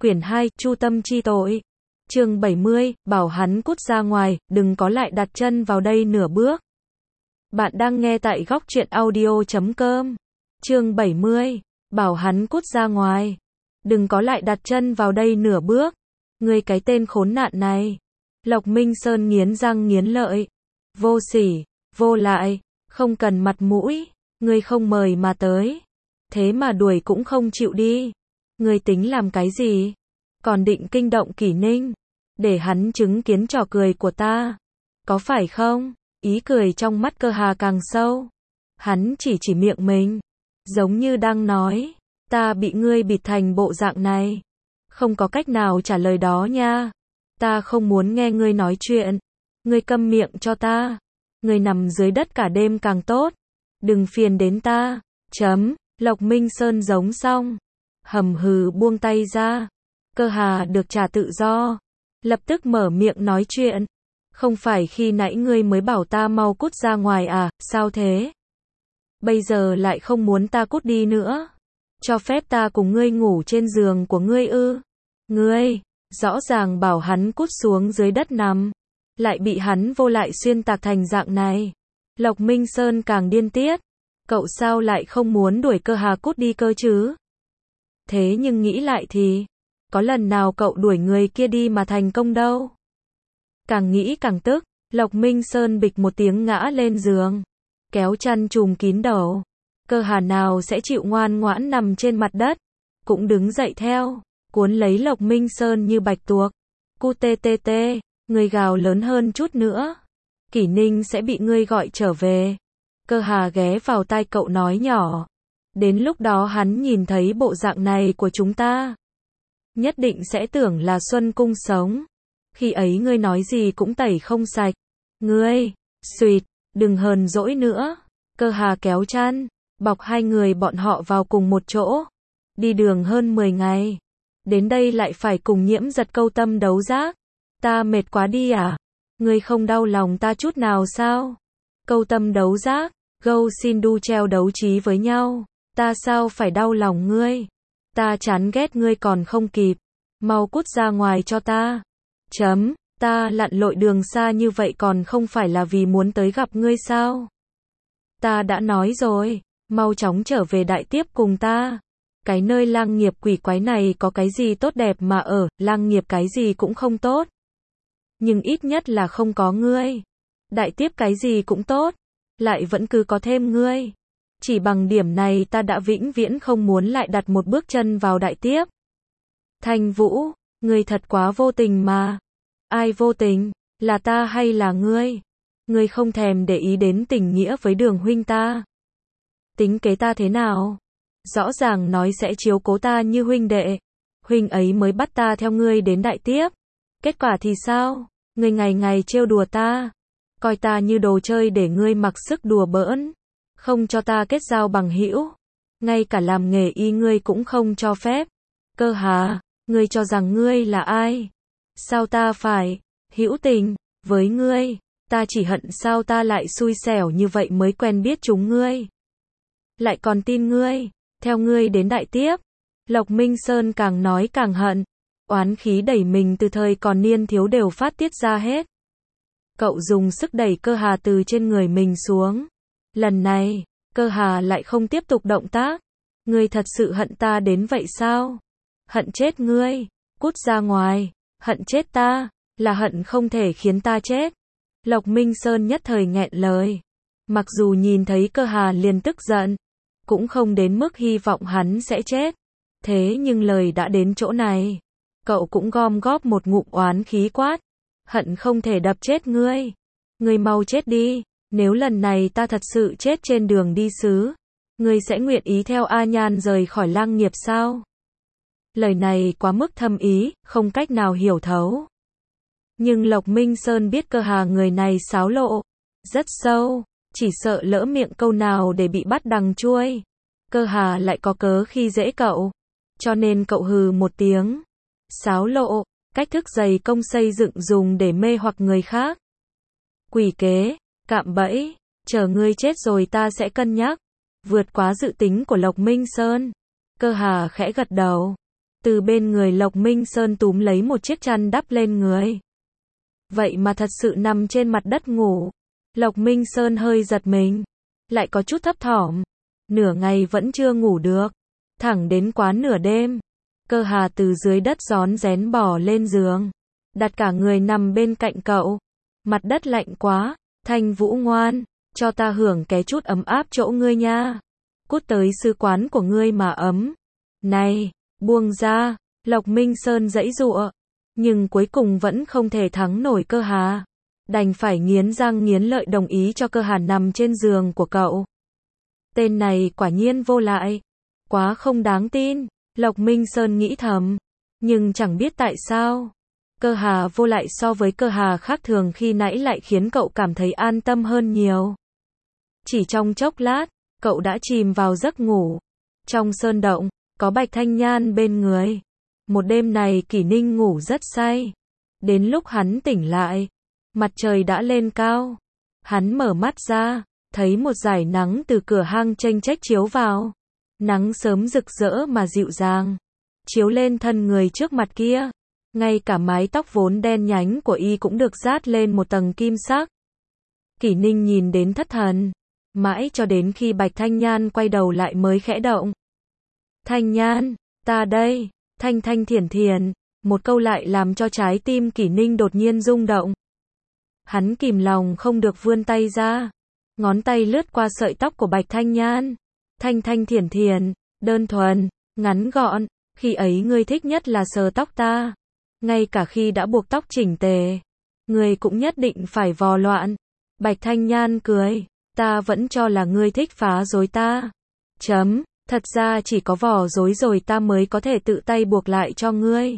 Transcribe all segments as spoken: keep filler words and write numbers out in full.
Quyển hai, Chu tâm chi tội. Chương bảy mươi, bảo hắn cút ra ngoài, đừng có lại đặt chân vào đây nửa bước. Bạn đang nghe tại góc truyện audio chấm com. Chương bảy mươi, bảo hắn cút ra ngoài. Đừng có lại đặt chân vào đây nửa bước. Ngươi cái tên khốn nạn này. Lộc Minh Sơn nghiến răng nghiến lợi. Vô sỉ, vô lại, không cần mặt mũi. Ngươi không mời mà tới. Thế mà đuổi cũng không chịu đi. Ngươi tính làm cái gì? Còn định kinh động Kỷ Ninh. Để hắn chứng kiến trò cười của ta. Có phải không? Ý cười trong mắt Cơ Hà càng sâu. Hắn chỉ chỉ miệng mình. Giống như đang nói. Ta bị ngươi bịt thành bộ dạng này. Không có cách nào trả lời đó nha. Ta không muốn nghe ngươi nói chuyện. Ngươi câm miệng cho ta. Ngươi nằm dưới đất cả đêm càng tốt. Đừng phiền đến ta. Chấm. Lộc Minh Sơn giống xong. Hầm hừ buông tay ra. Cơ Hà được trả tự do. Lập tức mở miệng nói chuyện. Không phải khi nãy ngươi mới bảo ta mau cút ra ngoài à, sao thế? Bây giờ lại không muốn ta cút đi nữa. Cho phép ta cùng ngươi ngủ trên giường của ngươi ư? Ngươi, rõ ràng bảo hắn cút xuống dưới đất nằm. Lại bị hắn vô lại xuyên tạc thành dạng này. Lộc Minh Sơn càng điên tiết. Cậu sao lại không muốn đuổi Cơ Hà cút đi cơ chứ? Thế nhưng nghĩ lại thì, có lần nào cậu đuổi người kia đi mà thành công đâu. Càng nghĩ càng tức, Lộc Minh Sơn bịch một tiếng ngã lên giường. Kéo chăn trùm kín đầu. Cơ Hà nào sẽ chịu ngoan ngoãn nằm trên mặt đất. Cũng đứng dậy theo, cuốn lấy Lộc Minh Sơn như bạch tuộc. Cu tê tê tê, người gào lớn hơn chút nữa. Kỷ Ninh sẽ bị ngươi gọi trở về. Cơ Hà ghé vào tai cậu nói nhỏ. Đến lúc đó hắn nhìn thấy bộ dạng này của chúng ta. Nhất định sẽ tưởng là Xuân Cung sống. Khi ấy ngươi nói gì cũng tẩy không sạch. Ngươi, xuyệt, đừng hờn dỗi nữa. Cơ Hà kéo chăn, bọc hai người bọn họ vào cùng một chỗ. Đi đường hơn mười ngày. Đến đây lại phải cùng Nhiễm Giật câu tâm đấu giác. Ta mệt quá đi à? Ngươi không đau lòng ta chút nào sao? Câu tâm đấu giác, Gâu xin đu treo đấu trí với nhau. Ta sao phải đau lòng ngươi? Ta chán ghét ngươi còn không kịp. Mau cút ra ngoài cho ta. Chấm, ta lặn lội đường xa như vậy còn không phải là vì muốn tới gặp ngươi sao? Ta đã nói rồi, mau chóng trở về Đại Tiếp cùng ta. Cái nơi lang nghiệp quỷ quái này có cái gì tốt đẹp mà ở, lang nghiệp cái gì cũng không tốt. Nhưng ít nhất là không có ngươi. Đại Tiếp cái gì cũng tốt, lại vẫn cứ có thêm ngươi. Chỉ bằng điểm này ta đã vĩnh viễn không muốn lại đặt một bước chân vào Đại Tiếp. Thanh Vũ, ngươi thật quá vô tình mà. Ai vô tình, là ta hay là ngươi? Ngươi không thèm để ý đến tình nghĩa với Đường huynh ta. Tính kế ta thế nào? Rõ ràng nói sẽ chiếu cố ta như huynh đệ. Huynh ấy mới bắt ta theo ngươi đến Đại Tiếp. Kết quả thì sao? Ngươi ngày ngày trêu đùa ta. Coi ta như đồ chơi để ngươi mặc sức đùa bỡn. Không cho ta kết giao bằng hữu. Ngay cả làm nghề y ngươi cũng không cho phép. Cơ Hà, ngươi cho rằng ngươi là ai? Sao ta phải hữu tình với ngươi? Ta chỉ hận sao ta lại xui xẻo như vậy mới quen biết chúng ngươi. Lại còn tin ngươi, theo ngươi đến Đại Tiếp. Lộc Minh Sơn càng nói càng hận. Oán khí đẩy mình từ thời còn niên thiếu đều phát tiết ra hết. Cậu dùng sức đẩy Cơ Hà từ trên người mình xuống. Lần này, Cơ Hà lại không tiếp tục động tác. Ngươi thật sự hận ta đến vậy sao? Hận chết ngươi, cút ra ngoài. Hận chết ta, là hận không thể khiến ta chết. Lộc Minh Sơn nhất thời nghẹn lời. Mặc dù nhìn thấy Cơ Hà liền tức giận, cũng không đến mức hy vọng hắn sẽ chết. Thế nhưng lời đã đến chỗ này, cậu cũng gom góp một ngụm oán khí quát. Hận không thể đập chết ngươi. Ngươi mau chết đi, nếu lần này ta thật sự chết trên đường đi xứ, ngươi sẽ nguyện ý theo A Nhan rời khỏi lang nghiệp sao? Lời này quá mức thâm ý, không cách nào hiểu thấu. Nhưng Lộc Minh Sơn biết Cơ Hà người này xáo lộ rất sâu, chỉ sợ lỡ miệng câu nào để bị bắt đằng chuôi. Cơ Hà lại có cớ khi dễ cậu, cho nên cậu hừ một tiếng. Xáo lộ, cách thức dày công xây dựng dùng để mê hoặc người khác. Quỷ kế, cạm bẫy, chờ ngươi chết rồi ta sẽ cân nhắc. Vượt quá dự tính của Lộc Minh Sơn. Cơ Hà khẽ gật đầu. Từ bên người Lộc Minh Sơn túm lấy một chiếc chăn đắp lên người. Vậy mà thật sự nằm trên mặt đất ngủ. Lộc Minh Sơn hơi giật mình, lại có chút thấp thỏm. Nửa ngày vẫn chưa ngủ được. Thẳng đến quá nửa đêm, Cơ Hà từ dưới đất rón rén bò lên giường, đặt cả người nằm bên cạnh cậu. Mặt đất lạnh quá, Thanh Vũ ngoan, cho ta hưởng cái chút ấm áp chỗ ngươi nha. Cút tới sư quán của ngươi mà ấm. Này, buông ra. Lộc Minh Sơn giãy giụa, nhưng cuối cùng vẫn không thể thắng nổi Cơ Hà. Đành phải nghiến răng nghiến lợi đồng ý cho Cơ Hà nằm trên giường của cậu. Tên này quả nhiên vô lại. Quá không đáng tin, Lộc Minh Sơn nghĩ thầm. Nhưng chẳng biết tại sao, Cơ Hà vô lại so với Cơ Hà khác thường khi nãy lại khiến cậu cảm thấy an tâm hơn nhiều. Chỉ trong chốc lát, cậu đã chìm vào giấc ngủ. Trong sơn động, có Bạch Thanh Nhan bên người. Một đêm này Kỷ Ninh ngủ rất say. Đến lúc hắn tỉnh lại, mặt trời đã lên cao. Hắn mở mắt ra, thấy một dải nắng từ cửa hang chênh chách chiếu vào. Nắng sớm rực rỡ mà dịu dàng, chiếu lên thân người trước mặt kia. Ngay cả mái tóc vốn đen nhánh của y cũng được dát lên một tầng kim sắc. Kỷ Ninh nhìn đến thất thần, mãi cho đến khi Bạch Thanh Nhan quay đầu lại mới khẽ động. Thanh Nhan, ta đây. Thanh thanh thiển thiền, một câu lại làm cho trái tim Kỷ Ninh đột nhiên rung động. Hắn kìm lòng không được vươn tay ra, ngón tay lướt qua sợi tóc của Bạch Thanh Nhan. Thanh thanh thiển thiền, đơn thuần, ngắn gọn, khi ấy ngươi thích nhất là sờ tóc ta. Ngay cả khi đã buộc tóc chỉnh tề, ngươi cũng nhất định phải vò loạn. Bạch Thanh Nhan cười, ta vẫn cho là ngươi thích phá rối ta. Chấm, thật ra chỉ có vò rối rồi ta mới có thể tự tay buộc lại cho ngươi.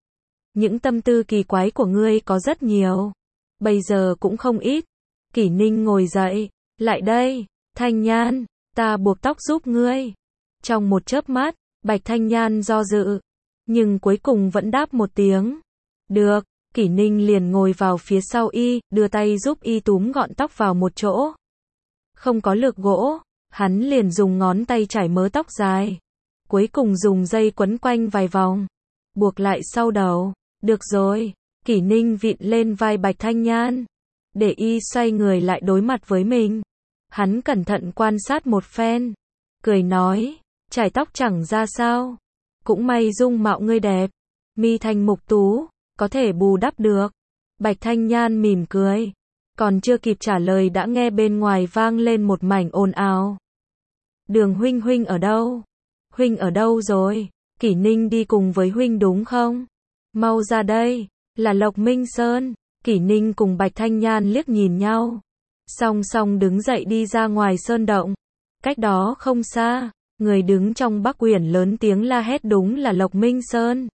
Những tâm tư kỳ quái của ngươi có rất nhiều, bây giờ cũng không ít. Kỷ Ninh ngồi dậy, lại đây, Thanh Nhan, ta buộc tóc giúp ngươi. Trong một chớp mắt, Bạch Thanh Nhan do dự, nhưng cuối cùng vẫn đáp một tiếng. Được, Kỷ Ninh liền ngồi vào phía sau y, đưa tay giúp y túm gọn tóc vào một chỗ. Không có lược gỗ, hắn liền dùng ngón tay trải mớ tóc dài. Cuối cùng dùng dây quấn quanh vài vòng, buộc lại sau đầu. Được rồi, Kỷ Ninh vịn lên vai Bạch Thanh Nhan, để y xoay người lại đối mặt với mình. Hắn cẩn thận quan sát một phen, cười nói, trải tóc chẳng ra sao. Cũng may dung mạo ngươi đẹp, mi thanh mục tú, có thể bù đắp được. Bạch Thanh Nhan mỉm cười, còn chưa kịp trả lời đã nghe bên ngoài vang lên một mảnh ồn ào. Đường huynh huynh ở đâu? Huynh ở đâu rồi? Kỷ Ninh đi cùng với huynh đúng không? Mau ra đây, là Lộc Minh Sơn. Kỷ Ninh cùng Bạch Thanh Nhan liếc nhìn nhau, song song đứng dậy đi ra ngoài sơn động. Cách đó không xa, người đứng trong Bắc Uyển lớn tiếng la hét đúng là Lộc Minh Sơn.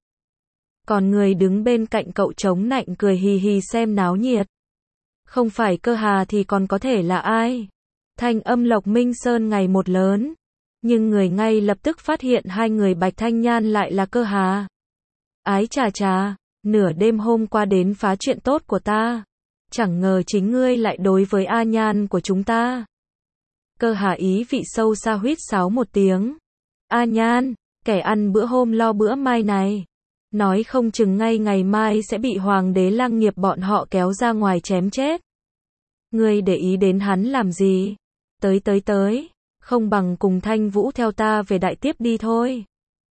Còn người đứng bên cạnh cậu chống nạnh cười hì hì xem náo nhiệt. Không phải Cơ Hà thì còn có thể là ai? Thanh âm Lộc Minh Sơn ngày một lớn, nhưng người ngay lập tức phát hiện hai người Bạch Thanh Nhan lại là Cơ Hà. Ái chà chà, nửa đêm hôm qua đến phá chuyện tốt của ta. Chẳng ngờ chính ngươi lại đối với A Nhan của chúng ta. Cơ Hà ý vị sâu xa huýt sáo một tiếng. A Nhan, kẻ ăn bữa hôm lo bữa mai này. Nói không chừng ngay ngày mai sẽ bị Hoàng đế Lăng Nghiệp bọn họ kéo ra ngoài chém chết. Ngươi để ý đến hắn làm gì? Tới tới tới, không bằng cùng Thanh Vũ theo ta về đại tiếp đi thôi.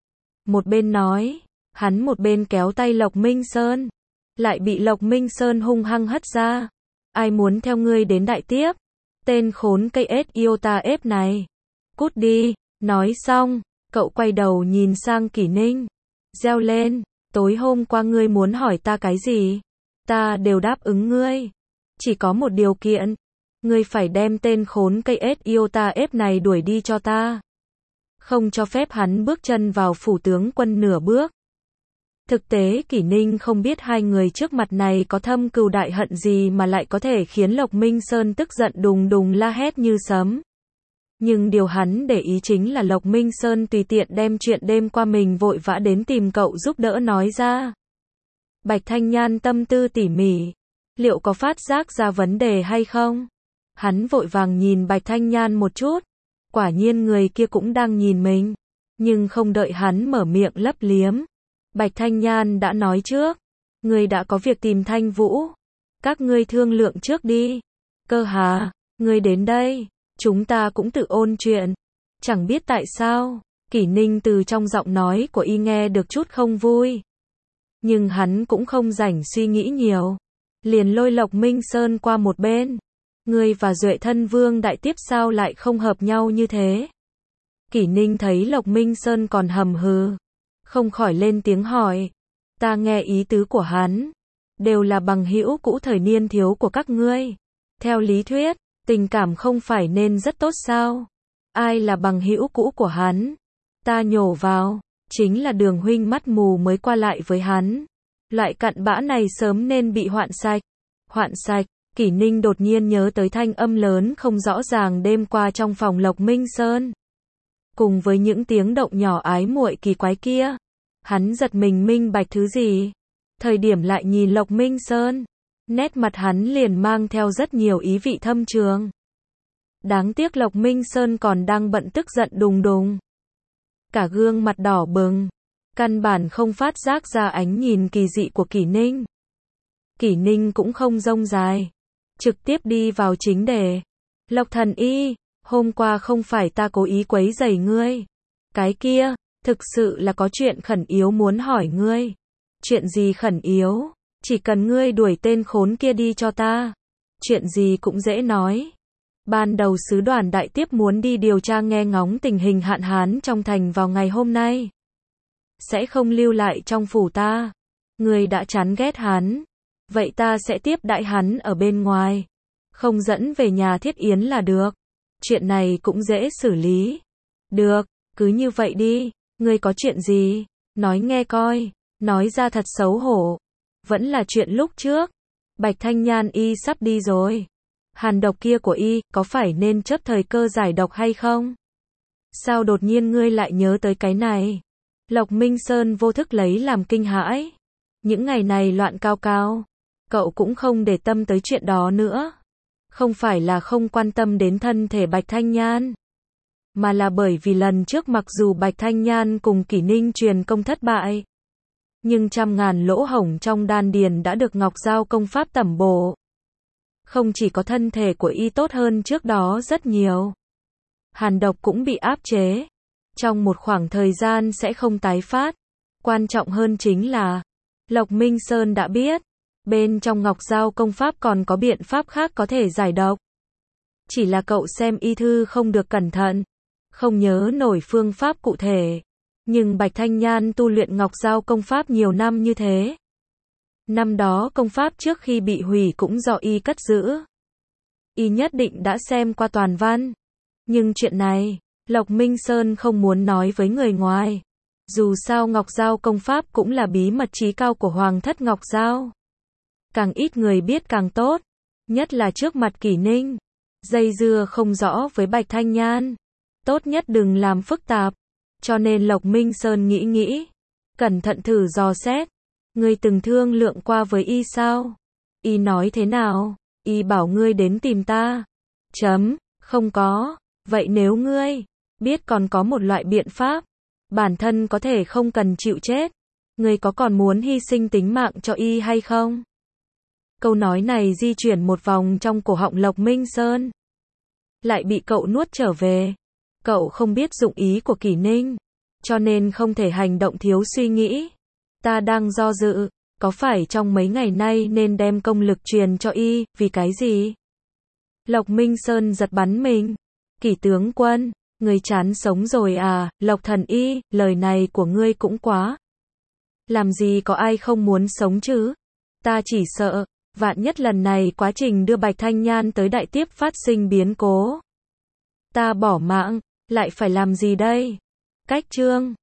Một bên nói, hắn một bên kéo tay Lộc Minh Sơn, lại bị Lộc Minh Sơn hung hăng hất ra. Ai muốn theo ngươi đến đại tiếp? Tên khốn cây ết iota ép này. Cút đi, nói xong, cậu quay đầu nhìn sang Kỷ Ninh, reo lên, tối hôm qua ngươi muốn hỏi ta cái gì? Ta đều đáp ứng ngươi. Chỉ có một điều kiện, ngươi phải đem tên khốn cây ết iota ép này đuổi đi cho ta. Không cho phép hắn bước chân vào phủ tướng quân nửa bước. Thực tế Kỷ Ninh không biết hai người trước mặt này có thâm cừu đại hận gì mà lại có thể khiến Lộc Minh Sơn tức giận đùng đùng la hét như sấm. Nhưng điều hắn để ý chính là Lộc Minh Sơn tùy tiện đem chuyện đêm qua mình vội vã đến tìm cậu giúp đỡ nói ra. Bạch Thanh Nhan tâm tư tỉ mỉ, liệu có phát giác ra vấn đề hay không? Hắn vội vàng nhìn Bạch Thanh Nhan một chút, quả nhiên người kia cũng đang nhìn mình, nhưng không đợi hắn mở miệng lấp liếm, Bạch Thanh Nhan đã nói trước. Ngươi đã có việc tìm Thanh Vũ. Các ngươi thương lượng trước đi. Cơ hà, ngươi đến đây. Chúng ta cũng tự ôn chuyện. Chẳng biết tại sao, Kỷ Ninh từ trong giọng nói của y nghe được chút không vui. Nhưng hắn cũng không rảnh suy nghĩ nhiều. Liền lôi Lộc Minh Sơn qua một bên. Ngươi và Duệ Thân Vương đại tiếp sao lại không hợp nhau như thế? Kỷ Ninh thấy Lộc Minh Sơn còn hầm hừ. Không khỏi lên tiếng hỏi. Ta nghe ý tứ của hắn. Đều là bằng hữu cũ thời niên thiếu của các ngươi. Theo lý thuyết, tình cảm không phải nên rất tốt sao? Ai là bằng hữu cũ của hắn? Ta nhổ vào. Chính là Đường huynh mắt mù mới qua lại với hắn. Loại cặn bã này sớm nên bị hoạn sạch. Hoạn sạch. Kỷ Ninh đột nhiên nhớ tới thanh âm lớn không rõ ràng đêm qua trong phòng Lộc Minh Sơn. Cùng với những tiếng động nhỏ ái muội kỳ quái kia. Hắn giật mình minh bạch thứ gì. Thời điểm lại nhìn Lộc Minh Sơn. Nét mặt hắn liền mang theo rất nhiều ý vị thâm trường. Đáng tiếc Lộc Minh Sơn còn đang bận tức giận đùng đùng. Cả gương mặt đỏ bừng. Căn bản không phát giác ra ánh nhìn kỳ dị của Kỷ Ninh. Kỷ Ninh cũng không rông dài. Trực tiếp đi vào chính đề. Lộc thần y, hôm qua không phải ta cố ý quấy rầy ngươi. Cái kia, thực sự là có chuyện khẩn yếu muốn hỏi ngươi. Chuyện gì khẩn yếu? Chỉ cần ngươi đuổi tên khốn kia đi cho ta. Chuyện gì cũng dễ nói. Ban đầu sứ đoàn đại tiếp muốn đi điều tra nghe ngóng tình hình hạn hán trong thành vào ngày hôm nay. Sẽ không lưu lại trong phủ ta. Ngươi đã chán ghét hắn. Vậy ta sẽ tiếp đãi hắn ở bên ngoài. Không dẫn về nhà Thiết Yến là được. Chuyện này cũng dễ xử lý. Được, cứ như vậy đi. Ngươi có chuyện gì? Nói nghe coi. Nói ra thật xấu hổ. Vẫn là chuyện lúc trước. Bạch Thanh Nhan y sắp đi rồi. Hàn độc kia của y, có phải nên chấp thời cơ giải độc hay không? Sao đột nhiên ngươi lại nhớ tới cái này? Lộc Minh Sơn vô thức lấy làm kinh hãi. Những ngày này loạn cao cao. Cậu cũng không để tâm tới chuyện đó nữa. Không phải là không quan tâm đến thân thể Bạch Thanh Nhan. Mà là bởi vì lần trước mặc dù Bạch Thanh Nhan cùng Kỷ Ninh truyền công thất bại. Nhưng trăm ngàn lỗ hổng trong đan điền đã được Ngọc Giao công pháp tẩm bổ. Không chỉ có thân thể của y tốt hơn trước đó rất nhiều. Hàn độc cũng bị áp chế. Trong một khoảng thời gian sẽ không tái phát. Quan trọng hơn chính là, Lộc Minh Sơn đã biết, bên trong Ngọc Giao công pháp còn có biện pháp khác có thể giải độc. Chỉ là cậu xem y thư không được cẩn thận, không nhớ nổi phương pháp cụ thể. Nhưng Bạch Thanh Nhan tu luyện Ngọc Giao công pháp nhiều năm như thế. Năm đó công pháp trước khi bị hủy cũng do y cất giữ. Y nhất định đã xem qua toàn văn. Nhưng chuyện này, Lộc Minh Sơn không muốn nói với người ngoài. Dù sao Ngọc Giao công pháp cũng là bí mật chí cao của Hoàng thất Ngọc Giao. Càng ít người biết càng tốt. Nhất là trước mặt Kỷ Ninh. Dây dưa không rõ với Bạch Thanh Nhan. Tốt nhất đừng làm phức tạp. Cho nên Lộc Minh Sơn nghĩ nghĩ. Cẩn thận thử dò xét. Ngươi từng thương lượng qua với y sao? Y nói thế nào? Y bảo ngươi đến tìm ta. Chấm, không có. Vậy nếu ngươi biết còn có một loại biện pháp, bản thân có thể không cần chịu chết, ngươi có còn muốn hy sinh tính mạng cho y hay không? Câu nói này di chuyển một vòng trong cổ họng Lộc Minh Sơn. Lại bị cậu nuốt trở về. Cậu không biết dụng ý của Kỷ Ninh, cho nên không thể hành động thiếu suy nghĩ. Ta đang do dự, có phải trong mấy ngày nay nên đem công lực truyền cho y, vì cái gì? Lộc Minh Sơn giật bắn mình. Kỷ tướng quân, ngươi chán sống rồi à? Lộc thần y, lời này của ngươi cũng quá. Làm gì có ai không muốn sống chứ? Ta chỉ sợ, vạn nhất lần này quá trình đưa Bạch Thanh Nhan tới đại tiếp phát sinh biến cố. Ta bỏ mạng, lại phải làm gì đây? Cách chương